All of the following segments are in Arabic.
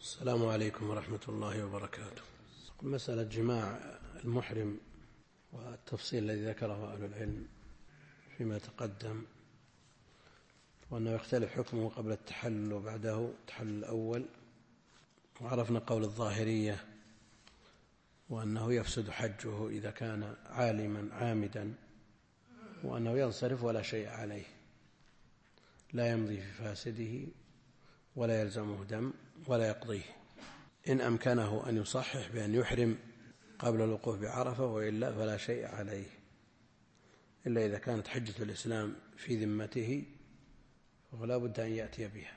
السلام عليكم ورحمة الله وبركاته. مسألة جماع المحرم والتفصيل الذي ذكره أهل العلم فيما تقدم، وأنه يختلف حكمه قبل التحلل وبعده التحلل الأول، وعرفنا قول الظاهرية وأنه يفسد حجه إذا كان عالما عامدا، وأنه ينصرف ولا شيء عليه، لا يمضي في فاسده ولا يلزمه دم ولا يقضيه، إن أمكنه أن يصحح بأن يحرم قبل الوقوف بعرفة، وإلا فلا شيء عليه، إلا إذا كانت حجة الإسلام في ذمته فلا بد أن يأتي بها.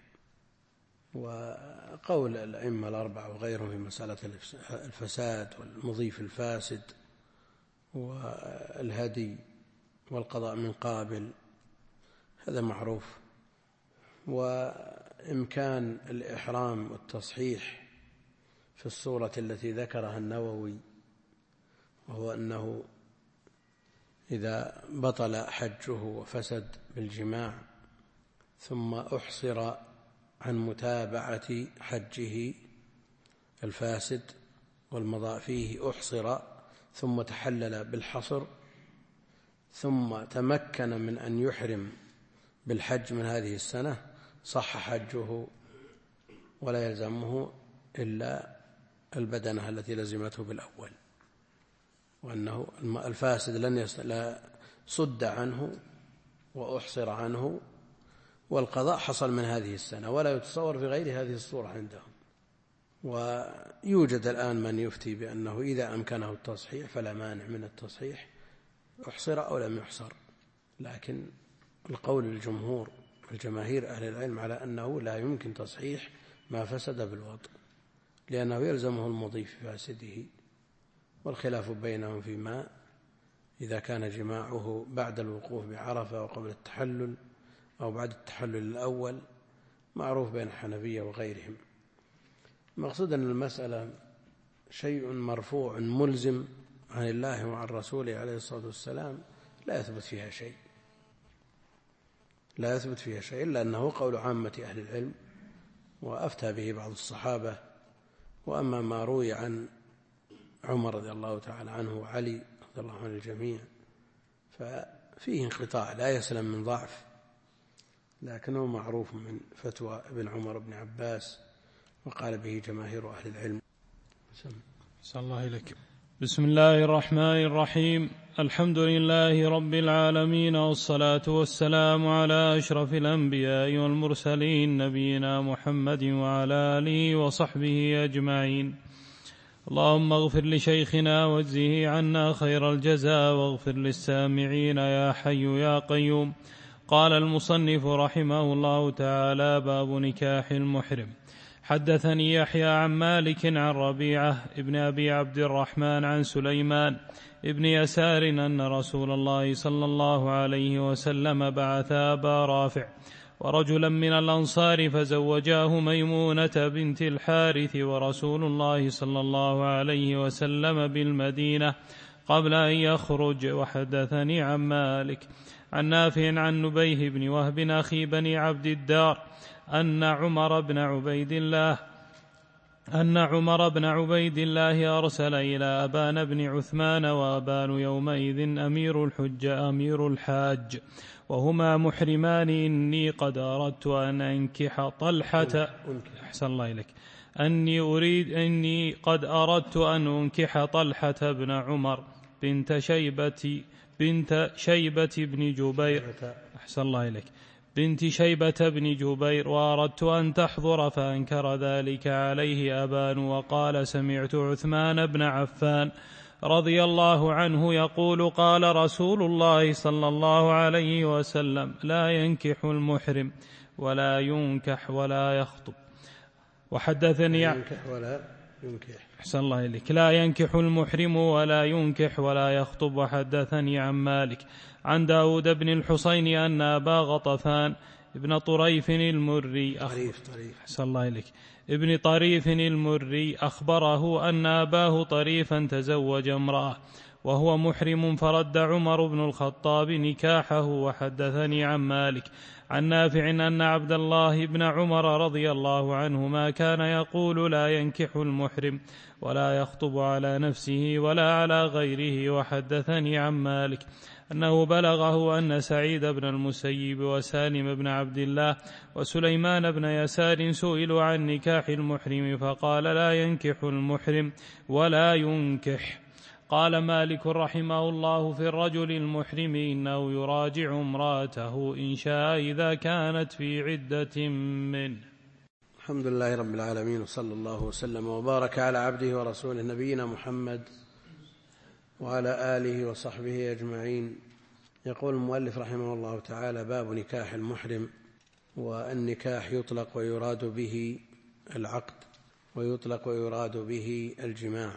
وقول الأئمة الأربعة وغيرهم في مسألة الفساد والمضيف الفاسد والهدي والقضاء من قابل هذا معروف. وإمكان الإحرام والتصحيح في الصورة التي ذكرها النووي، وهو أنه إذا بطل حجه وفسد بالجماع ثم أحصر عن متابعة حجه الفاسد والمضاء فيه، أحصر ثم تحلل بالحصر ثم تمكن من أن يحرم بالحج من هذه السنة، صح حجه ولا يلزمه إلا البدنة التي لزمته بالأول، وأنه الفاسد لا صد عنه وأحصر عنه، والقضاء حصل من هذه السنة ولا يتصور في غير هذه الصورة عندهم. ويوجد الآن من يفتي بأنه إذا أمكنه التصحيح فلا مانع من التصحيح، أحصر أو لم يحصر، لكن القول الجمهور والجماهير أهل العلم على أنه لا يمكن تصحيح ما فسد بالوضع، لأنه يلزمه المضي في فاسده، والخلاف بينهم فيما إذا كان جماعه بعد الوقوف بعرفة وقبل التحلل أو بعد التحلل الأول معروف بين الحنفية وغيرهم. المقصود أن المسألة شيء مرفوع ملزم عن الله وعن رسوله عليه الصلاة والسلام، لا يثبت فيها شيء إلا أنه قول عامة أهل العلم وأفتى به بعض الصحابة. وأما ما روي عن عمر رضي الله تعالى عنه وعلي رضي الله عن الجميع ففيه انقطاع لا يسلم من ضعف، لكنه معروف من فتوى ابن عمر بن عباس، وقال به جماهير أهل العلم. صلى الله إليك. بسم الله الرحمن الرحيم. الحمد لله رب العالمين، والصلاة والسلام على أشرف الأنبياء والمرسلين، نبينا محمد وعلى آله وصحبه أجمعين. اللهم اغفر لشيخنا واجزه عنا خير الجزاء، واغفر للسامعين يا حي يا قيوم. قال المصنف رحمه الله تعالى: باب نكاح المحرم. حدثني يحيى عن مالك عن ربيعة ابن أبي عبد الرحمن عن سليمان ابن يسار أن رسول الله صلى الله عليه وسلم بعث أبا رافع ورجلا من الأنصار فزوجاه ميمونة بنت الحارث، ورسول الله صلى الله عليه وسلم بالمدينة قبل أن يخرج. وحدثني عن مالك عن نافع عن نبيه بن وهب أخي بني عبد الدار أن عمر بن عبيد الله أرسل إلى أبان بن عثمان، وأبان يومئذ أمير الحاج، وهما محرمان. إني قد أردت أن أنكح طلحة إني قد أردت أن أنكح طلحة بن عمر بنت شيبة بن جبير بنت شيبة بن جبير، وأردت أن تحضر، فأنكر ذلك عليه أبان، وقال: سمعت عثمان بن عفان رضي الله عنه يقول: قال رسول الله صلى الله عليه وسلم: لا ينكح المحرم ولا ينكح ولا يخطب. وحدثني لا ينكح المحرم ولا ينكح ولا يخطب. وحدثني عن مالك عن داود بن الحسين أن أبا غطفان ابن طريف المري أخبره أن أباه طريفا تزوج امرأة وهو محرم، فرد عمر بن الخطاب نكاحه. وحدثني عن مالك عن نافع أن عبد الله بن عمر رضي الله عنهما كان يقول لا ينكح المحرم ولا يخطب على نفسه ولا على غيره. وحدثني عن مالك أنه بلغه أن سعيد بن المسيب وسالم بن عبد الله وسليمان بن يسار سئلوا عن نكاح المحرم فقال لا ينكح المحرم ولا ينكح. قال مالك رحمه الله في الرجل المحرم إنه يراجع امرأته إن شاء إذا كانت في عدة منه. الحمد لله رب العالمين، وصلى الله وسلم وبارك على عبده ورسوله نبينا محمد وعلى آله وصحبه أجمعين. يقول المؤلف رحمه الله تعالى: باب نكاح المحرم. والنكاح يطلق ويراد به العقد، ويطلق ويراد به الجماع.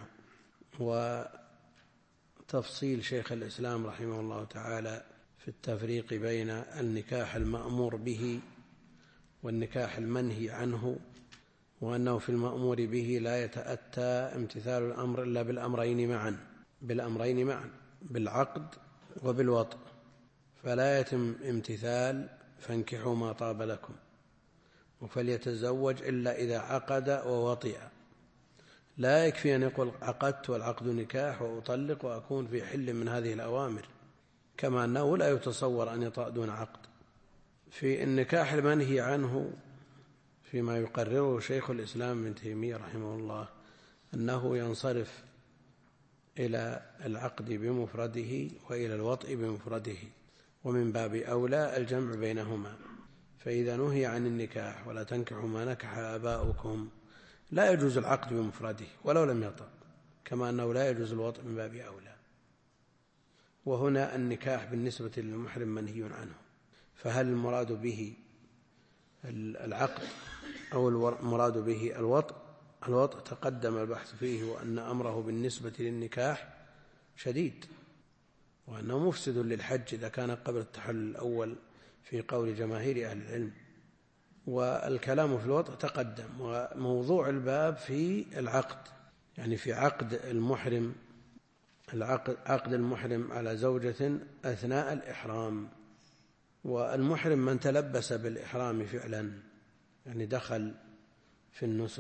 وتفصيل شيخ الإسلام رحمه الله تعالى في التفريق بين النكاح المأمور به والنكاح المنهي عنه، وأنه في المأمور به لا يتأتى امتثال الأمر إلا بالأمرين معا، بالعقد وبالوطء، فلا يتم امتثال فانكحوا ما طاب لكم، وفليتزوج إلا إذا عقد ووطئ. لا يكفي أن يقول عقدت والعقد نكاح وأطلق وأكون في حل من هذه الأوامر، كما أنه لا يتصور أن يطأ دون عقد. في النكاح المنهي عنه فيما يقرره شيخ الإسلام ابن تيمية رحمه الله أنه ينصرف إلى العقد بمفرده وإلى الوطء بمفرده، ومن باب أولى الجمع بينهما. فإذا نهي عن النكاح ولا تنكحوا ما نكح آباؤكم لا يجوز العقد بمفرده ولو لم يطأ، كما أنه لا يجوز الوطء من باب أولى. وهنا النكاح بالنسبة للمحرم منهي عنه، فهل المراد به العقد أو المراد به الوطء؟ الوطء تقدم البحث فيه، وأن أمره بالنسبة للنكاح شديد، وأنه مفسد للحج إذا كان قبل التحلل الأول في قول جماهير أهل العلم. والكلام في الوطء تقدم، وموضوع الباب في العقد، يعني في عقد المحرم، عقد المحرم على زوجة أثناء الإحرام. والمحرم من تلبس بالإحرام فعلا، يعني دخل في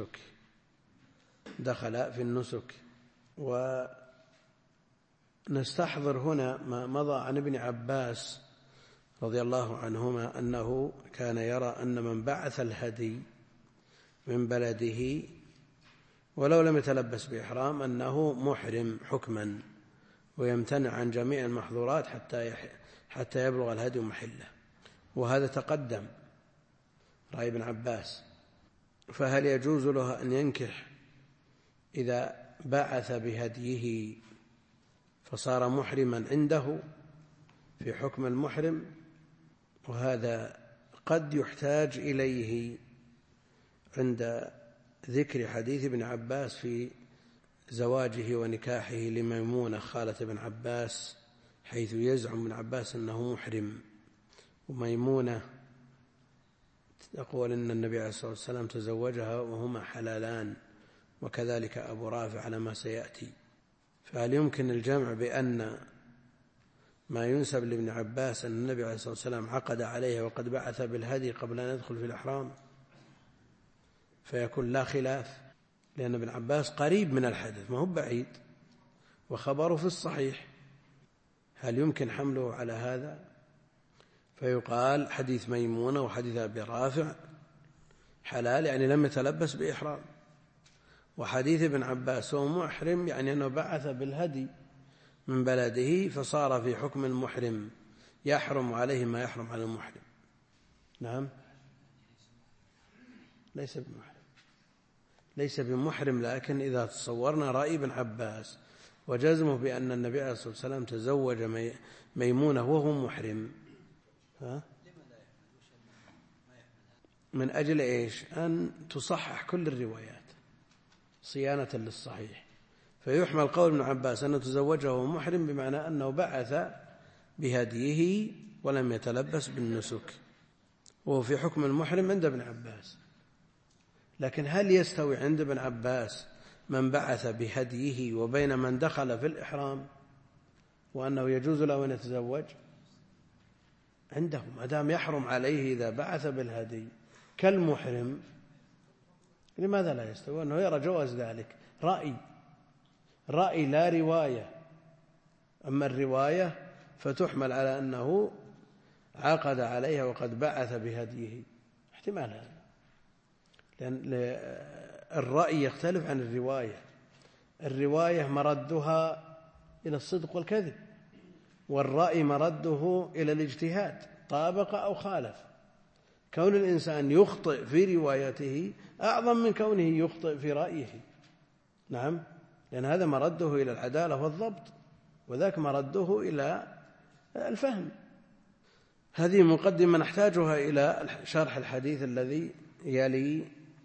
النسك. ونستحضر هنا ما مضى عن ابن عباس رضي الله عنهما أنه كان يرى أن من بعث الهدي من بلده ولو لم يتلبس بإحرام أنه محرم حكما، ويمتنع عن جميع المحظورات حتى يبلغ الهدي محله. وهذا تقدم رأي ابن عباس. فهل يجوز له أن ينكح إذا بعث بهديه فصار محرما عنده في حكم المحرم؟ وهذا قد يحتاج إليه عند ذكر حديث ابن عباس في زواجه ونكاحه لميمونة خالة ابن عباس، حيث يزعم ابن عباس أنه محرم، وميمونة تقول أن النبي عليه الصلاة والسلام تزوجها وهما حلالان، وكذلك أبو رافع على ما سيأتي. فهل يمكن الجمع بأن ما ينسب لابن عباس أن النبي عليه الصلاة والسلام عقد عليها وقد بعث بالهدي قبل أن يدخل في الإحرام، فيكون لا خلاف، لأن ابن عباس قريب من الحدث ما هو بعيد، وخبره في الصحيح. هل يمكن حمله على هذا؟ فيقال حديث ميمونة وحديث أبي رافع حلال، يعني لم يتلبس بإحرام، وحديث ابن عباس هو محرم، يعني أنه بعث بالهدي من بلده فصار في حكم المحرم، يحرم عليه ما يحرم على المحرم. نعم، ليس بمحرم، لكن إذا تصورنا رأي ابن عباس وجزمه بأن النبي عليه الصلاة والسلام تزوج ميمونة وهو محرم، من أجل إيش؟ أن تصحح كل الروايات صيانة للصحيح، فيحمل قول ابن عباس أنه تزوجه وهو محرم بمعنى أنه بعث بهديه ولم يتلبس بالنسك، وهو في حكم المحرم عند ابن عباس. لكن هل يستوي عند ابن عباس من بعث بهديه وبين من دخل في الإحرام وأنه يجوز له أن يتزوج؟ عندهم ما دام يحرم عليه إذا بعث بالهدي كالمحرم، لماذا لا يستوي؟ أنه يرى جواز ذلك، رأي لا رواية. أما الرواية فتحمل على أنه عقد عليها وقد بعث بهديه، احتمال هذا، لأن الرأي يختلف عن الرواية مردها إلى الصدق والكذب، والرأي مرده إلى الاجتهاد، طابق أو خالف. كون الإنسان يخطئ في روايته أعظم من كونه يخطئ في رأيه. نعم، لأن هذا مرده إلى العدالة والضبط، وذاك مرده إلى الفهم. هذه مقدمة نحتاجها إلى شرح الحديث الذي يلي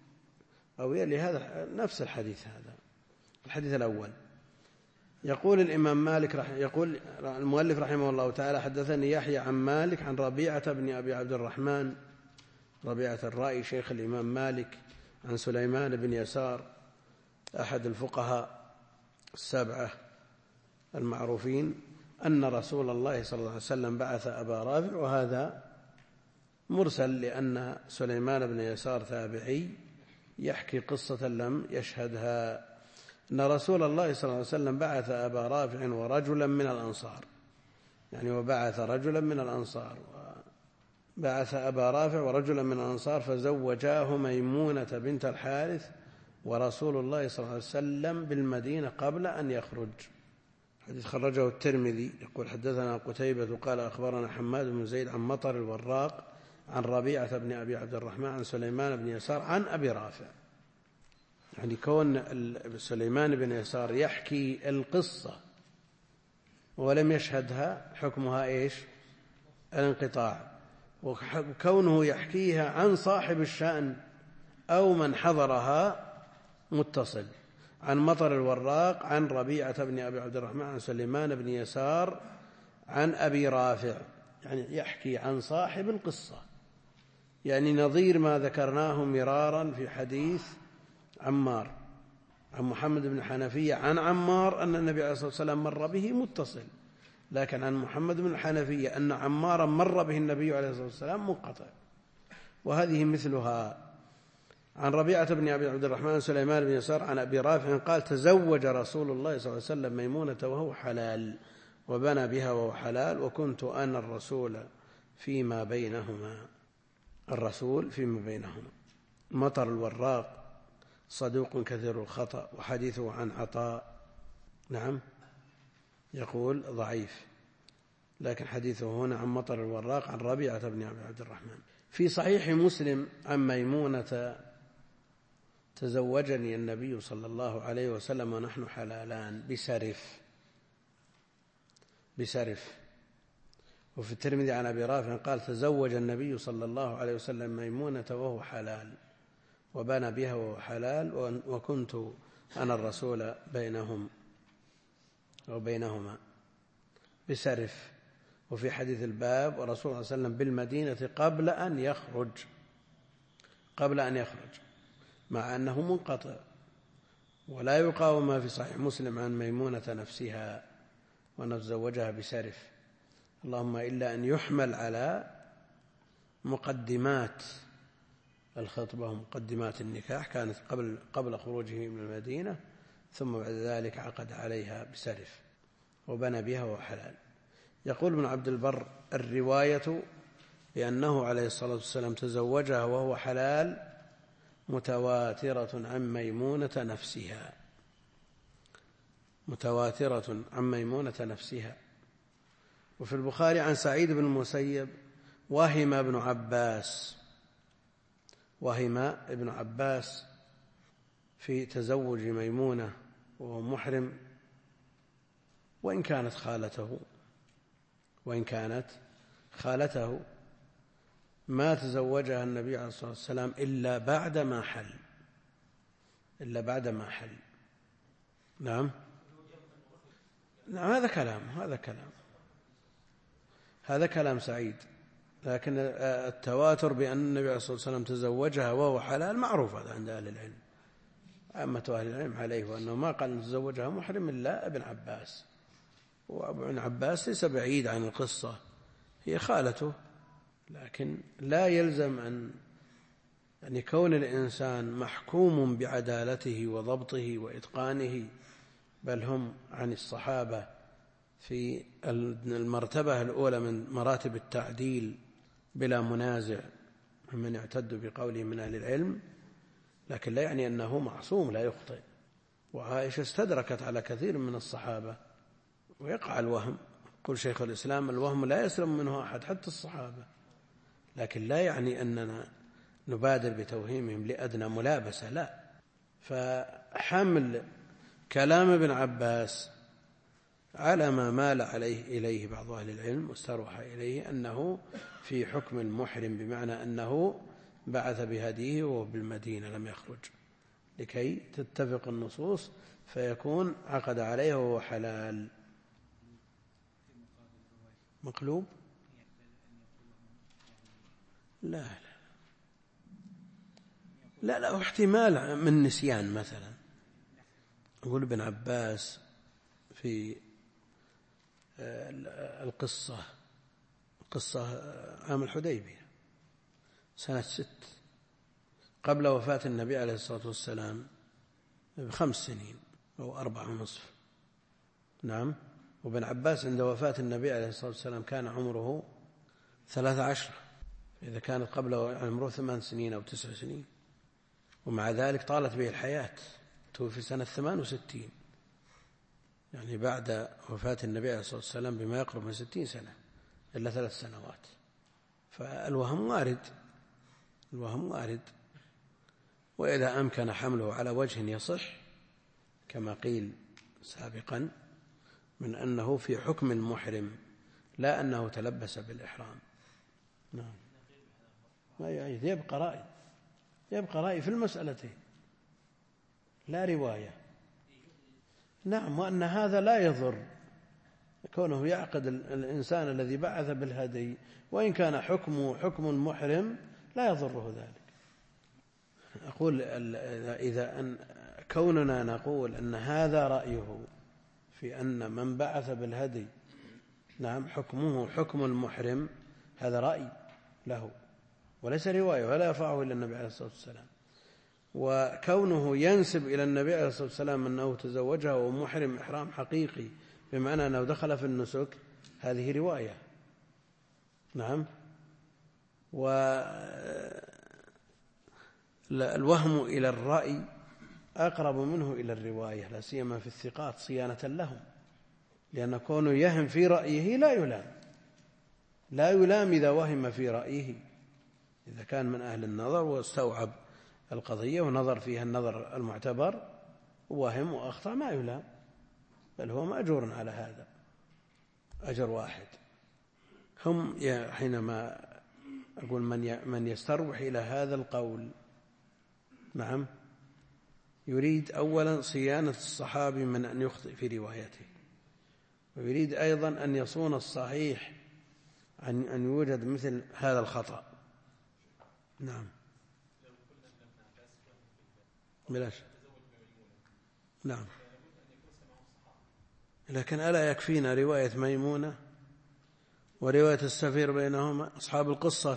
هذا، نفس الحديث هذا، الحديث الأول. يقول الإمام مالك يقول المؤلف رحمه الله تعالى: حدثني يحيى عن مالك عن ربيعة بن أبي عبد الرحمن، ربيعة الرائي شيخ الإمام مالك، عن سليمان بن يسار أحد الفقهاء السبعة المعروفين، أن رسول الله صلى الله عليه وسلم بعث أبا رافع. وهذا مرسل لأن سليمان بن يسار تابعي يحكي قصة لم يشهدها، أن رسول الله صلى الله عليه وسلم بعث أبا رافع ورجلا من الأنصار، يعني وبعث رجلا من الأنصار، بعث أبا رافع ورجلا من الأنصار فزوجاه ميمونة بنت الحارث ورسول الله صلى الله عليه وسلم بالمدينة قبل أن يخرج. حديث خرجه الترمذي. يقول: حدثنا قتيبة قال أخبرنا حماد بن زيد عن مطر الوراق عن ربيعة بن أبي عبد الرحمن عن سليمان بن يسار عن أبي رافع. يعني كون سليمان بن يسار يحكي القصة ولم يشهدها حكمها إيش؟ الانقطاع. وكونه يحكيها عن صاحب الشأن أو من حضرها متصل. عن مطر الوراق عن ربيعة بن أبي عبد الرحمن عن سليمان بن يسار عن أبي رافع، يعني يحكي عن صاحب القصة، يعني نظير ما ذكرناه مرارا في حديث عمار عن محمد بن حنفية عن عمار أن النبي عليه الصلاة والسلام مر به متصل، لكن عن محمد بن الحنفية أن عمارا مر به النبي عليه الصلاة والسلام منقطع. وهذه مثلها. عن ربيعة بن أبي عبد الرحمن سليمان بن يسار عن أبي رافع قال: تزوج رسول الله صلى الله عليه وسلم ميمونة وهو حلال، وبنى بها وهو حلال، وكنت أنا الرسول فيما بينهما. الرسول فيما بينهما. مطر الوراق صدوق كثير الخطأ، وحديثه عن عطاء نعم يقول ضعيف، لكن حديثه هنا عن مطر الوراق عن ربيعة بن أبي عبد الرحمن. في صحيح مسلم عن ميمونة: تزوجني النبي صلى الله عليه وسلم ونحن حلالان بسرف. وفي الترمذي عن أبي رافع قال: تزوج النبي صلى الله عليه وسلم ميمونة وهو حلال، وبنى بها وهو حلال، وكنت أنا الرسول بينهما بسرف. وفي حديث الباب: ورسول الله صلى الله عليه وسلم بالمدينة قبل أن يخرج، مع أنه منقطع، ولا يقاوم ما في صحيح مسلم عن ميمونة نفسها وأنه تزوجها بسرف، اللهم إلا أن يحمل على مقدمات الخطبة ومقدمات النكاح، كانت قبل خروجه من المدينة، ثم بعد ذلك عقد عليها بسرف وبنى بها وهو حلال. يقول ابن عبد البر: الرواية بأنه عليه الصلاة والسلام تزوجها وهو حلال متواترة عن ميمونة نفسها. وفي البخاري عن سعيد بن المسيب: وهم ابن عباس في تزوج ميمونة وهو محرم، وإن كانت خالته ما تزوجها النبي عليه الصلاة والسلام إلا بعد ما حل. نعم هذا كلام سعيد، لكن التواتر بأن النبي عليه الصلاة والسلام تزوجها وهو حلال معروف هذا عند أهل العلم، عامة أهل العلم عليه، وأنه ما قال أن تزوجها محرم إلا ابن عباس، وابن عباس ليس بعيد عن القصة، هي خالته لكن لا يلزم أن يكون الإنسان محكوم بعدالته وضبطه وإتقانه، بل هم عن الصحابة في المرتبة الأولى من مراتب التعديل بلا منازع من يعتد بقوله من أهل العلم، لكن لا يعني أنه معصوم لا يخطئ. وعائشة استدركت على كثير من الصحابة ويقع الوهم. يقول شيخ الإسلام: الوهم لا يسلم منه أحد حتى الصحابة، لكن لا يعني أننا نبادر بتوهيمهم لأدنى ملابسة، لا. فحمل كلام ابن عباس على ما مال إليه بعض أهل العلم واستروح إليه أنه في حكم المحرم، بمعنى أنه بعث بهديه وهو بالمدينة لم يخرج، لكي تتفق النصوص فيكون عقد عليه وهو حلال. مقلوب؟ لا لا لا، احتمال من نسيان مثلا. يقول ابن عباس في القصة عام الحديبية سنة 6 قبل وفاة النبي عليه الصلاة والسلام ب5 سنين أو 4.5. نعم. وابن عباس عند وفاة النبي عليه الصلاة والسلام كان عمره 13، إذا كانت قبل عمره 8 سنين أو 9 سنين، ومع ذلك طالت به الحياة، توفي سنة 68، يعني بعد وفاة النبي عليه الصلاة والسلام بما يقرب من 60 سنة إلا 3 سنوات. فالوهم وارد، الوهم وارد، وإذا أمكن حمله على وجه يصح كما قيل سابقا من أنه في حكم المحرم لا أنه تلبس بالإحرام. نعم. ما يعيد، يبقى رأي في المسألتين لا رواية. نعم. وأن هذا لا يضر كونه يعقد الإنسان الذي بعث بالهدي، وإن كان حكمه حكم المحرم لا يضره ذلك. أقول إذا كوننا نقول أن هذا رأيه في أن من بعث بالهدي نعم حكمه حكم المحرم، هذا رأي له وليس رواية ولا يرفعه إلى النبي عليه الصلاة والسلام. وكونه ينسب إلى النبي عليه الصلاة والسلام أنه تزوجها ومحرم إحرام حقيقي بمعنى أنه دخل في النسك، هذه رواية. نعم. والوهم إلى الرأي أقرب منه إلى الرواية، لا سيما في الثقات صيانة لهم، لأن كونه يهم في رأيه لا يلام إذا وهم في رأيه، إذا كان من أهل النظر واستوعب القضية ونظر فيها النظر المعتبر وهم وأخطأ ما يلام، بل هو مأجور على هذا أجر واحد. هم حينما أقول من يستروح إلى هذا القول نعم يريد أولا صيانة الصحابي من أن يخطئ في روايته، ويريد أيضا أن يصون الصحيح عن أن يوجد مثل هذا الخطأ. نعم. بلاش. نعم. لكن ألا يكفينا رواية ميمونة ورواية السفير بينهما؟ أصحاب القصة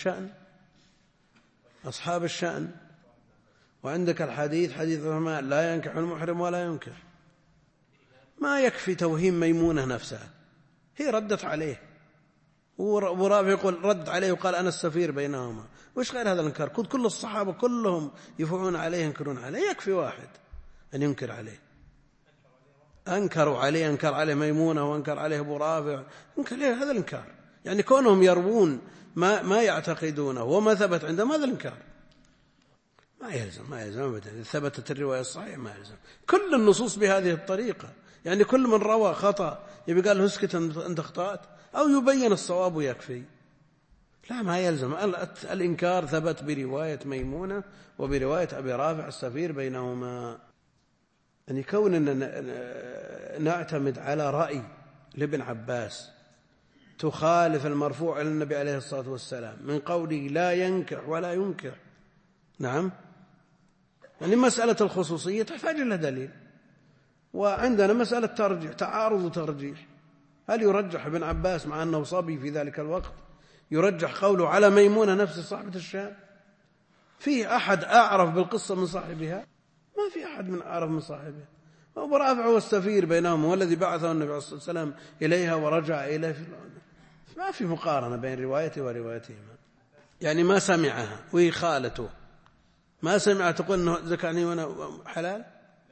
أصحاب الشأن. وعندك الحديث حديث عثمان لا ينكح المحرم ولا ينكح. ما يكفي توهيم ميمونة نفسها، هي ردت عليه، ورافع يقول رد عليه وقال أنا السفير بينهما. وإيش غير هذا الإنكار؟ كل الصحابة كلهم يفعون عليه ينكرون عليه، يكفي واحد أن ينكر عليه. أنكر عليه ميمونة وأنكر عليه أبو رافع، أنكر عليه هذا الإنكار، يعني كونهم يروون ما يعتقدونه وما ثبت عندهم هذا الإنكار. ما يلزم أبدا إذا ثبتت الرواية الصحيحة، ما يلزم كل النصوص بهذه الطريقة. يعني كل من روى خطأ يبقى قال له اسكت أنت أخطأت، أو يبين الصواب ويكفي. لا، ما يلزم. الإنكار ثبت برواية ميمونة وبرواية أبي رافع السفير بينهما. يعني كوننا نعتمد على رأي لابن عباس تخالف المرفوع إلى النبي عليه الصلاة والسلام من قوله لا ينكح ولا ينكح. نعم. يعني مسألة الخصوصية تحتاج إلى دليل، وعندنا مسألة ترجيح، تعارض وترجيح. هل يرجح ابن عباس مع أنه صبي في ذلك الوقت يرجح قوله على ميمونة نفس صاحبة الشام؟ فيه أحد أعرف بالقصة من صاحبها؟ ما في أحد من أعرف من صاحبها. أبو رافع هو السفير بينهم، والذي بعثه النبي عليه الصلاة والسلام إليها ورجع إليه. ما في مقارنة بين روايته وروايتهما. يعني ما سمعها وهي خالته، ما سمع تقول أنه زكاني وأنا حلال.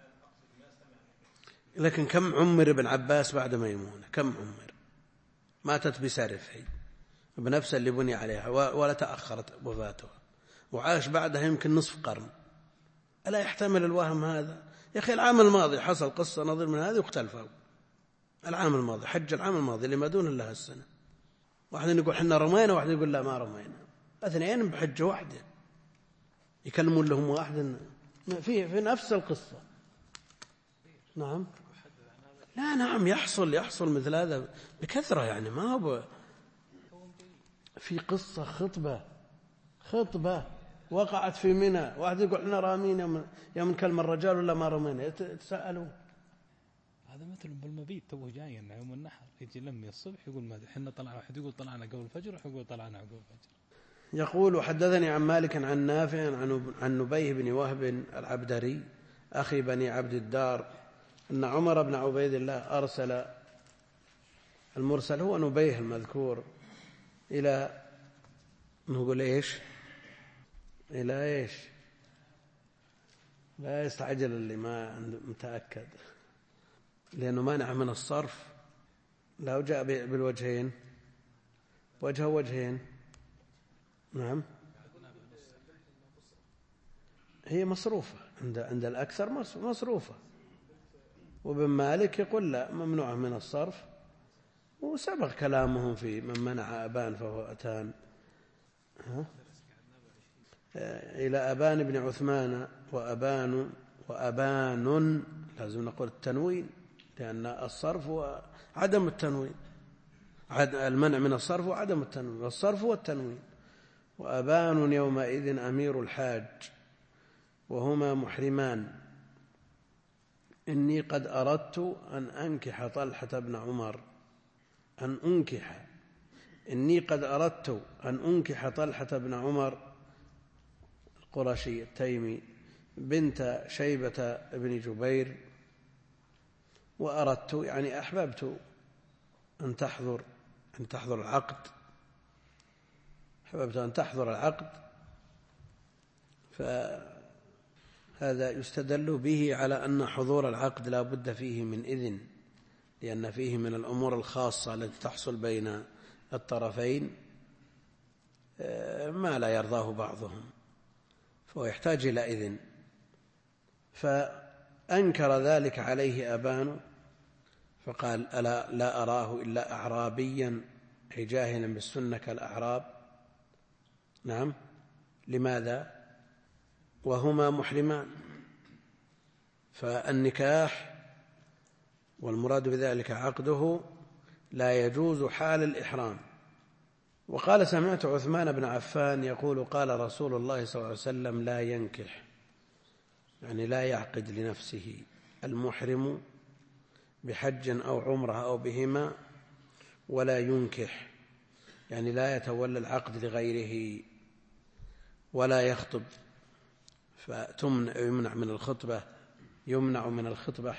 لكن كم عمر ابن عباس بعد ميمونة؟ كم عمر؟ ماتت بسرف هي بنفس اللي بني عليها، ولا تأخرت وفاتها، وعاش بعدها يمكن نصف قرن. ألا يحتمل الوهم هذا؟ يا أخي العام الماضي حصل قصة نظير من هذه واختلفوا. العام الماضي حج العام الماضي اللي ما دون الله السنة، واحد يقول حنا رمينا، واحد يقول لا ما رمينا، اثنين بحجة واحدة يكلمون لهم واحد في نفس القصة. نعم لا نعم يحصل مثل هذا بكثرة. يعني ما هو في قصة خطبة وقعت في منى، واحد يقول احنا رامين يوم نكلم الرجال ولا ما رمينا، يتساءلوا. هذا مثل بالمبيت توه جاي يوم النحر يجي لمي الصبح يقول ما احنا طلعنا، واحد يقول طلعنا قبل الفجر، واحد يقول طلعنا عقب الفجر. يقول حدثني عن مالك عن نافع عن نبيه بن وهب العبدري أخي بني عبد الدار أن عمر بن عبيد الله أرسل، المرسل هو نبيه المذكور، إلى نقول إيش؟ إلى إيش؟ لا يستعجل اللي ما متأكد، لأنه مانع من الصرف. لو جاء بالوجهين وجهين. نعم هي مصروفة عند الأكثر مصروفة، وابن مالك يقول لا ممنوع من الصرف، وسبق كلامهم في من منع أبان فهو أتان إلى أبان بن عثمان وأبان لازم نقول التنوين، لأن الصرف وعدم التنوين، المنع من الصرف وعدم التنوين، والصرف والتنوين. وأبان يومئذ أمير الحاج وهما محرمان، إني قد أردت أن أنكح طلحة بن عمر، إني قد أردت أن أنكح طلحة بن عمر القرشي التيمي بنت شيبة بن جبير، وأردت يعني أحببت أن تحضر العقد، أحببت أن تحضر العقد. فهذا يستدل به على أن حضور العقد لا بد فيه من إذن، لأن فيه من الأمور الخاصة التي تحصل بين الطرفين ما لا يرضاه بعضهم، فهو يحتاج إلى إذن. فأنكر ذلك عليه أبان، فقال ألا لا أراه إلا أعرابيا أي جاهلا بالسنة كالأعراب. نعم لماذا؟ وهما محرمان. فالنكاح والمراد بذلك عقده لا يجوز حال الإحرام. وقال سمعت عثمان بن عفان يقول قال رسول الله صلى الله عليه وسلم لا ينكح، يعني لا يعقد لنفسه المحرم بحج أو عمرة أو بهما، ولا ينكح يعني لا يتولى العقد لغيره، ولا يخطب، فيمنع من الخطبة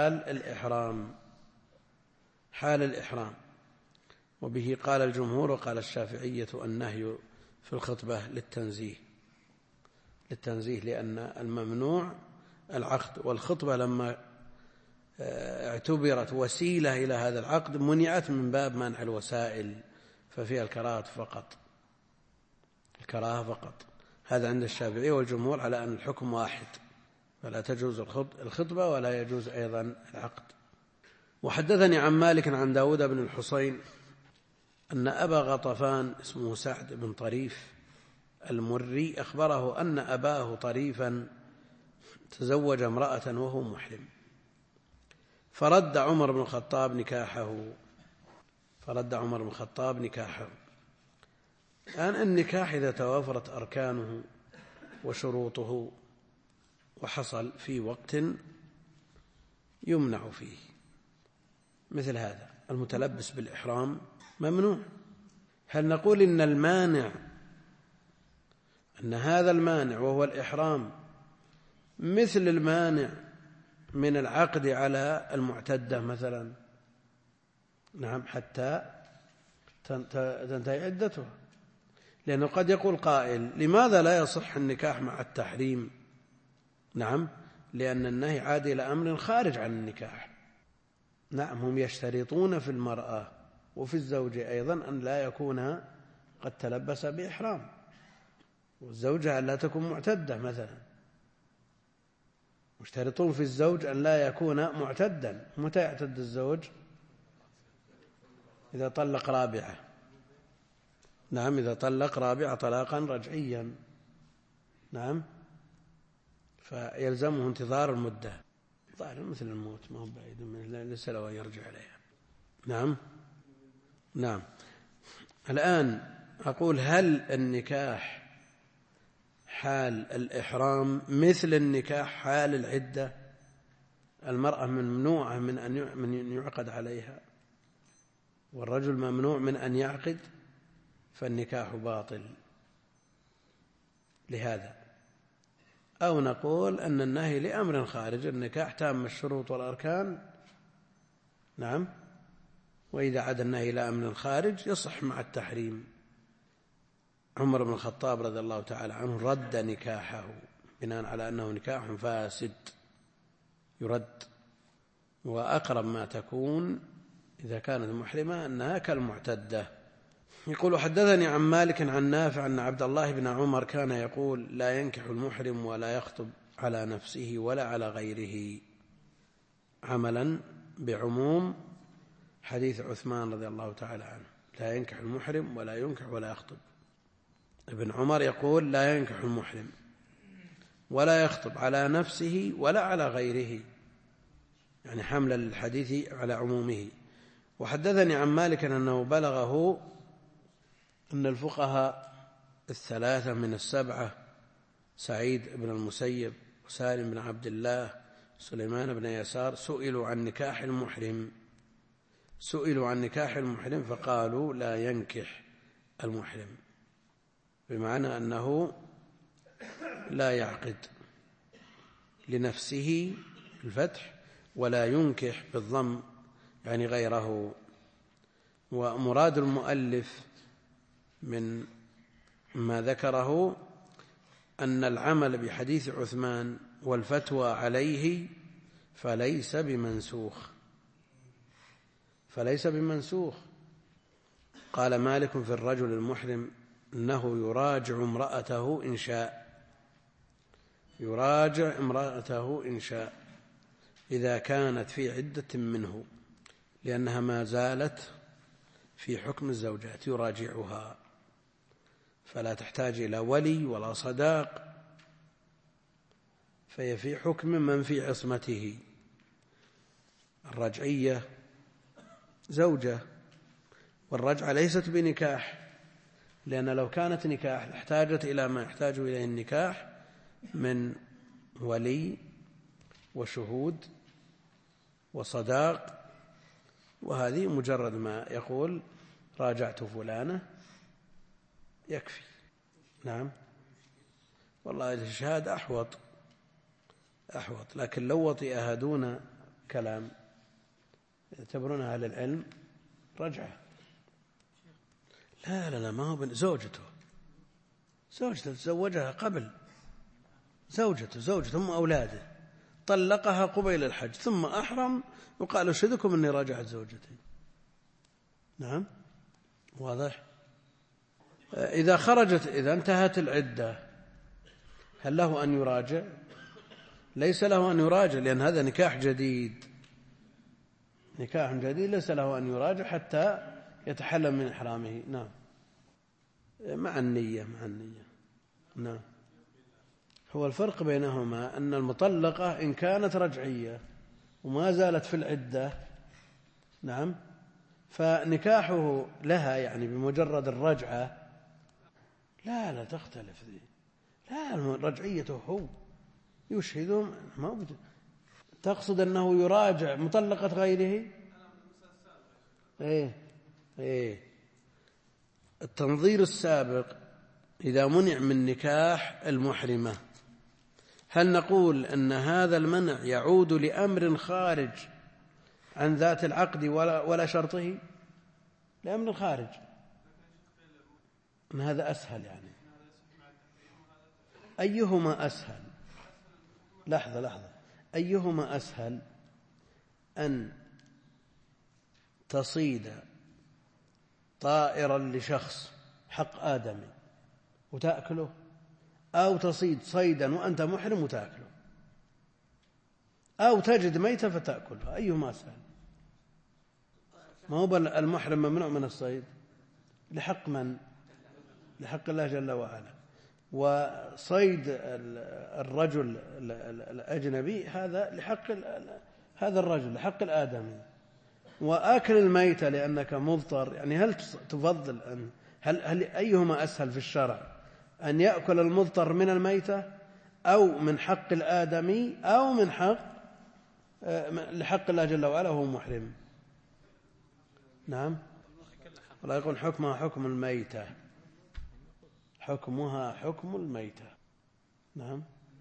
حال الإحرام. وبه قال الجمهور وقال الشافعية النهي في الخطبة للتنزيه لأن الممنوع العقد، والخطبة لما اعتبرت وسيلة إلى هذا العقد منعت من باب منع الوسائل، ففيها الكراهة فقط. هذا عند الشافعي والجمهور على أن الحكم واحد، فلا تجوز الخطبة ولا يجوز أيضا العقد. وحدثني عن مالك عن داود بن الحصين أن أبا غطفان اسمه سعد بن طريف المري أخبره أن أباه طريفا تزوج امرأة وهو محرم، فرد عمر بن الخطاب نكاحه. الآن النكاح إذا توافرت أركانه وشروطه وحصل في وقت يمنع فيه، مثل هذا المتلبس بالإحرام ممنوع هل نقول إن المانع، أن هذا المانع وهو الإحرام مثل المانع من العقد على المعتدة مثلا؟ نعم، حتى تنتهي عدتها. لأنه قد يقول قائل: لماذا لا يصح النكاح مع التحريم؟ نعم، لأن النهي عاد إلى أمر خارج عن النكاح. نعم، هم يشترطون في المرأة وفي الزوج أيضا أن لا يكون قد تلبس بإحرام، والزوجة أن لا تكون معتدة مثلا. مشترطون في الزوج أن لا يكون معتدا. متى يعتد الزوج؟ إذا طلق رابعة. نعم، إذا طلق رابعة طلاقا رجعيا. نعم، فيلزمه انتظار المدة. ظاهر مثل الموت، ما هو بعيد، ليس له أن يرجع إليها. نعم. نعم. الآن أقول: هل النكاح حال الإحرام مثل النكاح حال العدة؟ المرأة ممنوعة من أن يعقد عليها، والرجل ممنوع من أن يعقد، فالنكاح باطل لهذا. أو نقول أن النهي لأمر خارج، النكاح تام الشروط والأركان. نعم، وإذا عاد النهي إلى أمر خارج يصح مع التحريم. عمر بن الخطاب رضي الله تعالى عنه رد نكاحه بناء على أنه نكاح فاسد، يرد. وأقرب ما تكون إذا كانت محرمة أنها كالمعتدة. يقول: حدثني عن مالك عن نافع أن عبد الله بن عمر كان يقول: لا ينكح المحرم ولا يخطب على نفسه ولا على غيره، عملا بعموم حديث عثمان رضي الله تعالى عنه: لا ينكح المحرم ولا ينكح ولا يخطب. ابن عمر يقول: لا ينكح المحرم ولا يخطب على نفسه ولا على غيره، يعني حملا للحديث على عمومه. وحدثني عن مالك أنه بلغه أن الفقهاء الثلاثة من السبعة، سعيد بن المسيب وسالم بن عبد الله سليمان بن يسار، سئلوا عن نكاح المحرم فقالوا: لا ينكح المحرم، بمعنى أنه لا يعقد لنفسه الفتح، ولا ينكح بالضم يعني غيره. ومراد المؤلف من ما ذكره أن العمل بحديث عثمان والفتوى عليه فليس بمنسوخ. قال مالك في الرجل المحرم إنه يراجع امرأته إن شاء إذا كانت في عدة منه، لأنها ما زالت في حكم الزوجات، يراجعها، فلا تحتاج إلى ولي ولا صداق، فهي في حكم من في عصمته. الرجعية زوجة، والرجعة ليست بنكاح، لأن لو كانت نكاح احتاجت إلى ما يحتاج إليه النكاح من ولي وشهود وصداق، وهذه مجرد ما يقول راجعت فلانة يكفي. نعم، والله الشهادة أحوط، لكن لو وطئها دون كلام يعتبرون أهل العلم رجعة. لا ما هو زوجته تزوجها قبل، زوجته ثم أولاده، طلقها قبيل الحج ثم أحرم، يقال: أشهدكم أني راجعت زوجتي. نعم، واضح. إذا انتهت العدة هل له أن يراجع؟ ليس له أن يراجع، لأن هذا نكاح جديد، ليس له أن يراجع حتى يتحلل من إحرامه. نعم، مع النية. نعم، هو الفرق بينهما أن المطلقة إن كانت رجعية وما زالت في العدة، نعم، فنكاحه لها يعني بمجرد الرجعة لا تختلف ذي. لا، رجعيته هو يشهدهم، ما تقصد أنه يراجع مطلقة غيره؟ التنظير السابق إذا منع من نكاح المحرمة، هل نقول أن هذا المنع يعود لأمر خارج عن ذات العقد ولا شرطه؟ لأمر خارج، أن هذا أسهل يعني. أيهما أسهل؟ لحظة، أيهما أسهل، أن تصيد طائرا لشخص حق آدمي وتأكله، أو تصيد صيدا وأنت محرم وتأكله، أو تجد ميتة فتأكلها؟ أيهما أسهل؟ ما هو المحرم ممنوع من الصيد لحق من؟ لحق الله جل وعلا. وصيد الرجل الأجنبي هذا لحق هذا الرجل، لحق الآدمي. وأكل الميتة لأنك مضطر، يعني هل تفضل هل أيهما أسهل في الشرع، أن يأكل المضطر من الميتة أو من حق الآدمي أو من لحق الله جل وعلا وهو محرم؟ نعم، ولا يقول حكمها حكم الميتة، حكمها حكم الميتة. نعم،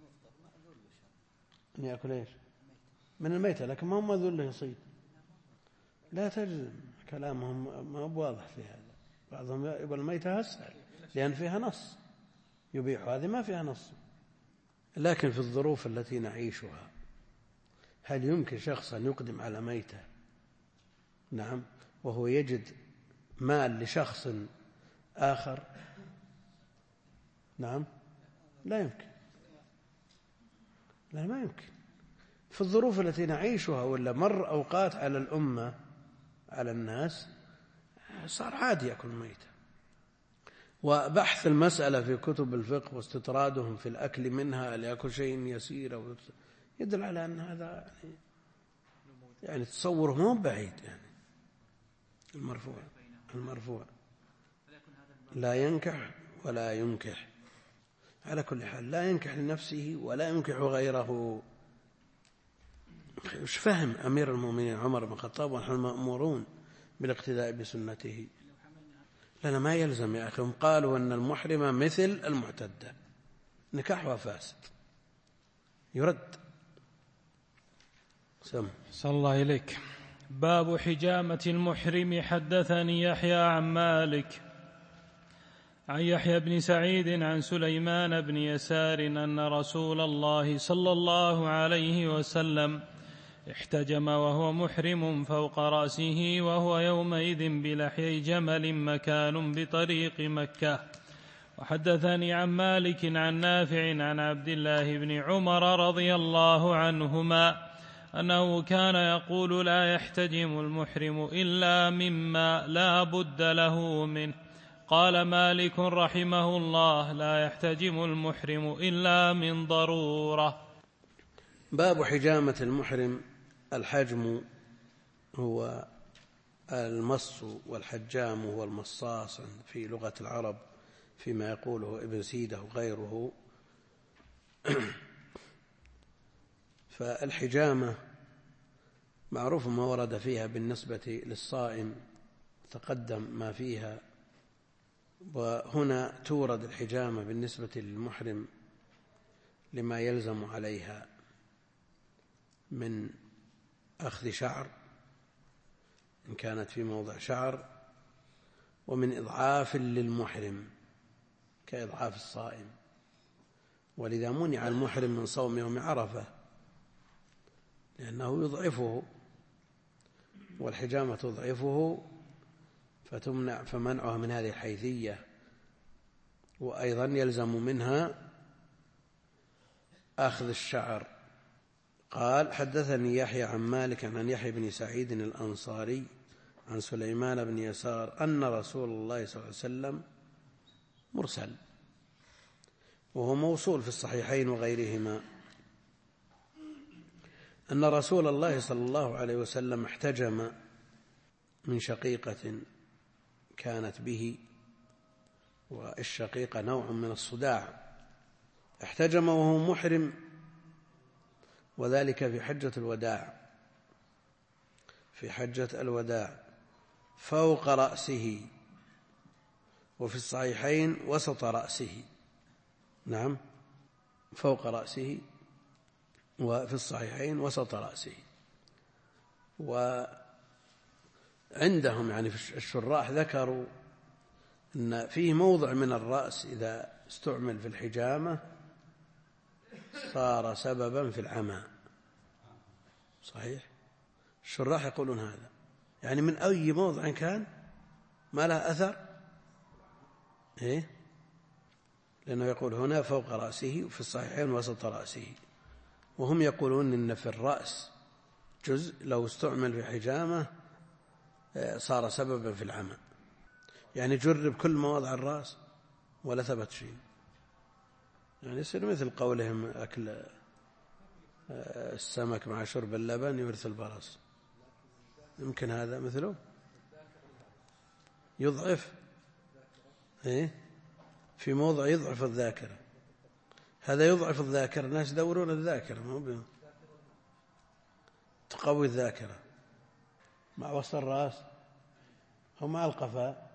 أن يأكل إيش من الميتة، لكن ما هم مذل له يصيد. لا تجزم كلامهم، ما هو واضح في هذا. بعضهم يقول الميتة أسهل لأن فيها نص يبيح، هذه ما فيها نص. لكن في الظروف التي نعيشها هل يمكن شخص أن يقدم على ميتة نعم وهو يجد مال لشخص آخر؟ نعم، لا يمكن، لا ما يمكن. في الظروف التي نعيشها ولا مر أوقات على الأمة على الناس صار عادي يأكل الميتة. وبحث المسألة في كتب الفقه واستطرادهم في الأكل منها ليأكل شيء يسير يدل على أن هذا يعني تصوره مو بعيد. يعني المرفوع لا ينكح ولا ينكح، على كل حال لا ينكح لنفسه ولا ينكح غيره. وش فهم أمير المؤمنين عمر بن الخطاب ونحن مأمورون بالاقتداء بسنته؟ لنا ما يلزم يا أخي. هم قالوا أن المحرمة مثل المعتدة، نكاحها فاسد يرد. سم صلى الله إليك. باب حجامة المحرم. حدثني يحيى عن مالك عن يحيى بن سعيد عن سليمان بن يسار أن رسول الله صلى الله عليه وسلم احتجم وهو محرم فوق رأسه، وهو يومئذ بلحيي جمل مكان بطريق مكة. وحدثني عن مالك عن نافع عن عبد الله بن عمر رضي الله عنهما أنه كان يقول لا يحتجم المحرم إلا مما لا بد له منه. قال مالك رحمه الله لا يحتجم المحرم إلا من ضرورة. باب حجامة المحرم. الحجم هو المص، والحجام هو المصاص في لغة العرب فيما يقوله ابن سيدة وغيره. فالحجامة معروف ما ورد فيها بالنسبة للصائم، تقدم ما فيها. وهنا تورد الحجامة بالنسبة للمحرم لما يلزم عليها من أخذ شعر إن كانت في موضع شعر، ومن إضعاف للمحرم كإضعاف الصائم. ولذا منع المحرم من صوم يوم عرفة لأنه يضعفه، والحجامة تضعفه فتمنع، فمنعها من هذه الحيثية. وأيضا يلزم منها أخذ الشعر. قال حدثني يحيى عن مالك عن يحيى بن سعيد الأنصاري عن سليمان بن يسار أن رسول الله صلى الله عليه وسلم مرسل، وهو موصول في الصحيحين وغيرهما، أن رسول الله صلى الله عليه وسلم احتجم من شقيقة كانت به، والشقيقة نوع من الصداع. احتجم وهو محرم، وذلك في حجة الوداع فوق رأسه، وفي الصحيحين وسط رأسه. نعم، فوق رأسه، وفي الصحيحين وسط رأسه. وعندهم يعني في الشراح ذكروا أن فيه موضع من الرأس إذا استعمل في الحجامة صار سببا في العمى. صحيح، الشراح يقولون هذا، يعني من أي موضع كان ما له أثر، إيه؟ لأنه يقول هنا فوق رأسه وفي الصحيحين وسط رأسه، وهم يقولون إن في الرأس جزء لو استعمل في حجامة صار سببا في العمى. يعني جرب كل مواضع الرأس ولا ثبت شيء، يعني يصير مثل قولهم أكل السمك مع شرب اللبن يورث البرص. يمكن هذا مثله يضعف، إيه؟ في موضع يضعف الذاكرة، هذا يضعف الذاكرة. الناس يدورون الذاكرة، ما تقوي الذاكرة مع وسط الرأس أو مع القفاء.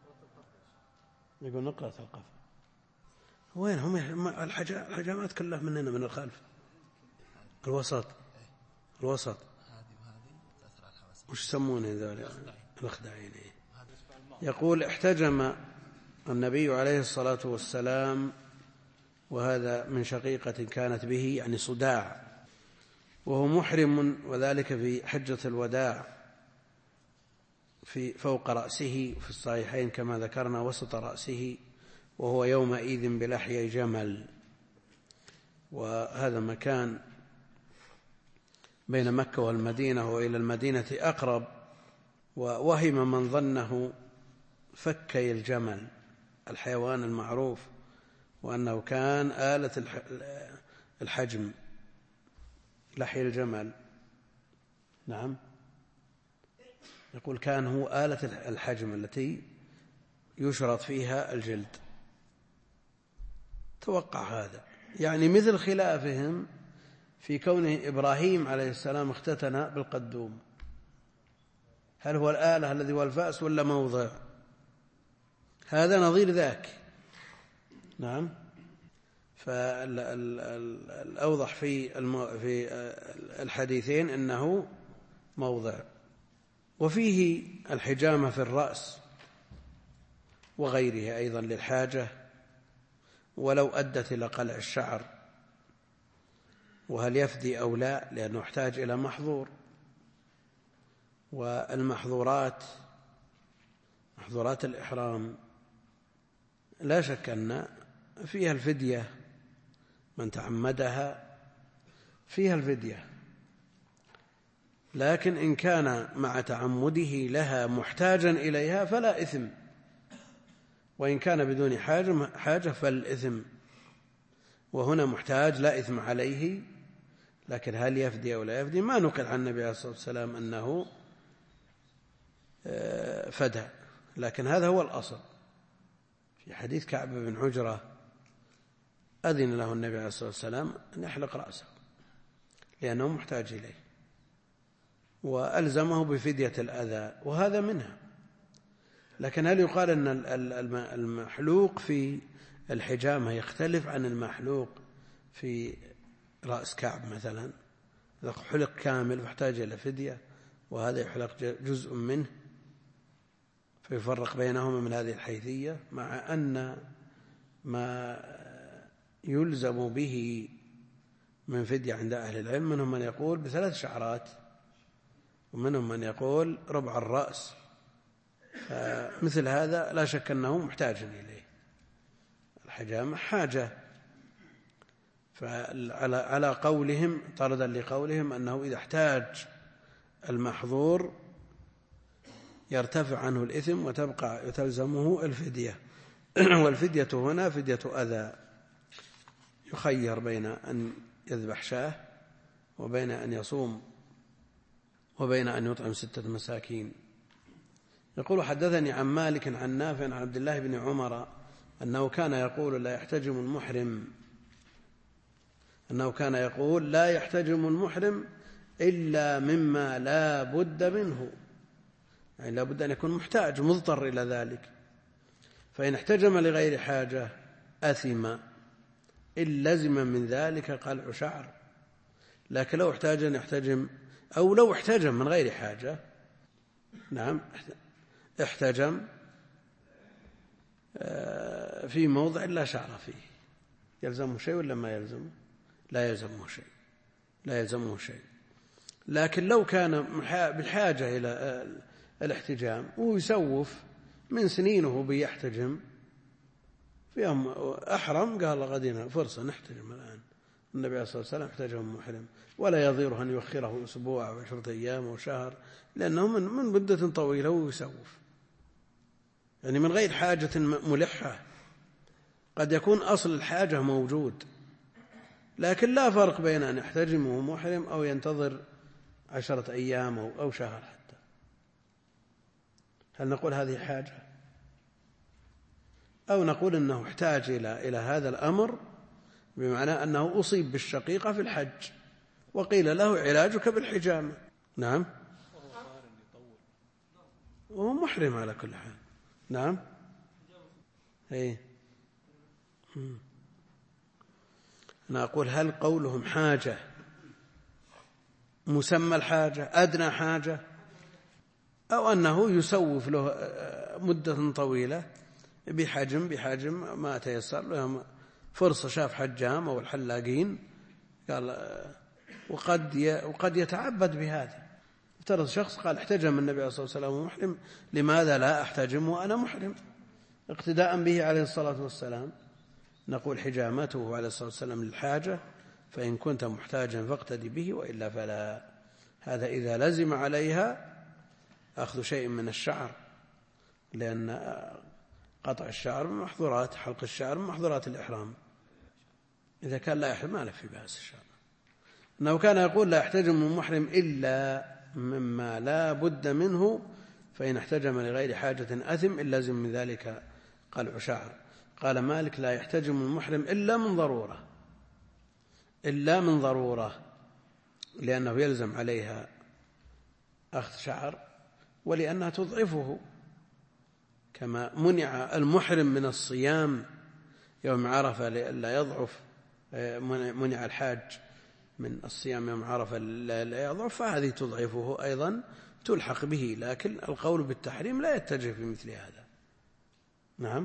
يقول نقرة القفاء. وين هم الحجامات كلها مننا من الخلف، الوسط وش يسمونه ذلك؟ الأخدعين. يقول احتجم النبي عليه الصلاة والسلام، وهذا من شقيقة كانت به، يعني صداع، وهو محرم، وذلك في حجة الوداع، في فوق رأسه في الصحيحين كما ذكرنا وسط رأسه، وهو يومئذ بلحيي جمل. وهذا مكان بين مكة والمدينة، وإلى المدينة أقرب، ووهم من ظنه فكي الجمل الحيوان المعروف، وأنه كان آلة الحجم لحي الجمل. نعم، يقول كان هو آلة الحجم التي يشرط فيها الجلد. توقع هذا، يعني مثل خلافهم في كونه إبراهيم عليه السلام اختتن بالقدوم، هل هو الآلة الذي هو الفأس ولا موضع؟ هذا نظير ذاك. نعم، فالأوضح في الحديثين أنه موضع. وفيه الحجامة في الرأس وغيره أيضا للحاجة، ولو أدت إلى قلع الشعر، وهل يفدي أو لا، لأنه يحتاج إلى محظور. والمحظورات محظورات الإحرام لا شك أن فيها الفدية، من تعمدها فيها الفدية، لكن إن كان مع تعمده لها محتاجا إليها فلا إثم، وإن كان بدون حاجة فالإثم. وهنا محتاج لا إثم عليه، لكن هل يفدي أو لا يفدي ما نقل عن النبي عليه الصلاة والسلام أنه فدى، لكن هذا هو الأصل. في حديث كعب بن عجرة أذن له النبي عليه الصلاة والسلام أن يحلق رأسه لأنه محتاج إليه، وألزمه بفدية الأذى، وهذا منها. لكن هل يقال أن المحلوق في الحجامة يختلف عن المحلوق في رأس كعب مثلا؟ إذا حلق كامل فاحتاج إلى فدية، وهذا يحلق جزء منه، فيفرق بينهما من هذه الحيثية، مع أن ما يلزم به من فدية عند أهل العلم منهم من يقول ب3 شعرات، ومنهم من يقول ربع الرأس. مثل هذا لا شك أنه محتاج إليه، الحجامة حاجة. فعلى قولهم طردا لقولهم أنه إذا احتاج المحظور يرتفع عنه الإثم وتبقى تلزمه الفدية. والفدية هنا فدية أذى، يخير بين أن يذبح شاة وبين أن يصوم وبين أن يطعم 6 مساكين. يقول حدثني عن مالك عن نافع عن عبد الله بن عمر أنه كان يقول لا يحتجم المحرم إلا مما لا بد منه، يعني لا بد أن يكون محتاج مضطر إلى ذلك. فإن احتجم لغير حاجة أثم إن لزم من ذلك قلع شعر. لكن لو احتاج أن يحتجم أو لو احتجم من غير حاجة، نعم احتجم في موضع لا شعر فيه، يلزمه شيء ولا ما يلزمه؟ لا يلزمه شيء. لكن لو كان بالحاجة إلى الاحتجام ويسوف من سنينه بيحتجم فيهم أحرم، قال غدنا فرصة نحتجم الآن. النبي عليه الصلاة والسلام احتجم محرم، ولا يضيره أن يؤخره أسبوع أو 10 أيام أو شهر، لأنه من مدة طويلة ويسوف، يعني من غير حاجة ملحة. قد يكون أصل الحاجة موجود، لكن لا فرق بين أن يحتجم وهو محرم أو ينتظر 10 أيام أو شهر حتى. هل نقول هذه حاجة، أو نقول أنه احتاج إلى هذا الأمر، بمعنى أنه أصيب بالشقيقة في الحج وقيل له علاجك بالحجامة؟ نعم، وهو محرم على كل حال. نعم، أنا أقول هل قولهم حاجة مسمى الحاجة أدنى حاجة، أو أنه يسوف له مدة طويلة بحجم ما تيسر له، فرصة شاف حجام أو الحلاقين قال، وقد يتعبد بهذا. افترض شخص قال احتجم النبي عليه الصلاة والسلام محرم، لماذا لا أحتجم وأنا محرم؟ اقتداء به عليه الصلاة والسلام. نقول حجامته عليه الصلاة والسلام للحاجة، فإن كنت محتاجا فاقتدي به، وإلا فلا. هذا إذا لزم عليها أخذ شيء من الشعر، لأن قطع الشعر من محظورات، حلق الشعر من محظورات الإحرام. إذا كان لا يحرم ما له في بأس الشعر. أنه كان يقول لا يحتجم المحرم إلا مما لا بد منه، فإن احتجم لغير حاجة أثم إن لازم من ذلك قلع شعر. قال مالك لا يحتجم المحرم إلا من ضرورة، لأنه يلزم عليها أخذ شعر، ولأنها تضعفه، كما منع المحرم من الصيام يوم عرفة لئلا يضعف، منع الحاج من الصيام يوم عرفة لا يضعف، فهذه تضعفه أيضا تلحق به. لكن القول بالتحريم لا يتجه في مثل هذا. نعم،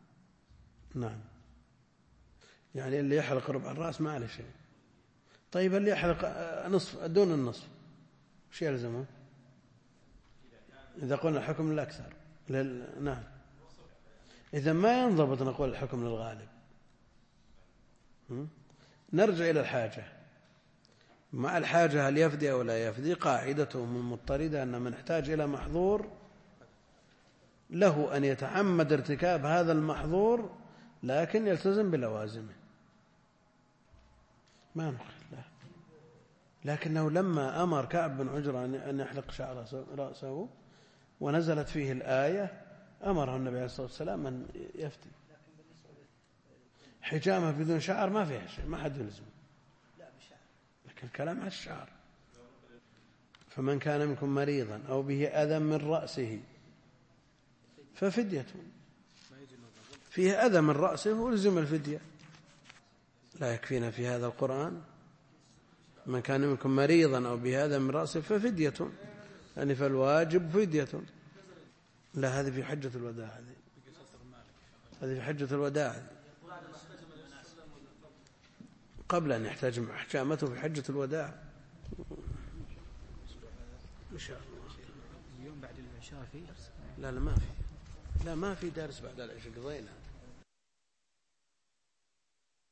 يعني اللي يحلق ربع الرأس ما عليه شيء. طيب اللي يحلق نصف دون النصف وش يلزمه؟ إذا قلنا الحكم للأكثر نعم، إذا ما ينضبط نقول الحكم للغالب. نرجع إلى الحاجة. مع الحاجة هل يفدي أو لا يفدي؟ قاعدتهم المضطردة أن من احتاج إلى محظور له أن يتعمد ارتكاب هذا المحظور، لكن يلتزم بلوازمه، ما نقول له. لكنه لما أمر كعب بن عجرة أن يحلق شعر رأسه ونزلت فيه الآية، أمره النبي عليه الصلاة والسلام أن يفتي. حجامة بدون شعر ما فيها شيء، ما حد يلزم، لكن الكلام على الشعر. فمن كان منكم مريضا أو به أذى من رأسه ففدية، فيه أذى من رأسه ولزم الفدية. لا يكفينا في هذا القرآن من كان منكم مريضا أو به أذى من رأسه ففدية، يعني فالواجب فدية. لا، هذه في حجة الوداع، هذه في حجة الوداع قبل أن يحتاج حجامته في حجة الوداع إن شاء الله. اليوم بعد العشاء في لا ما في درس بعد العشاء، قضينا.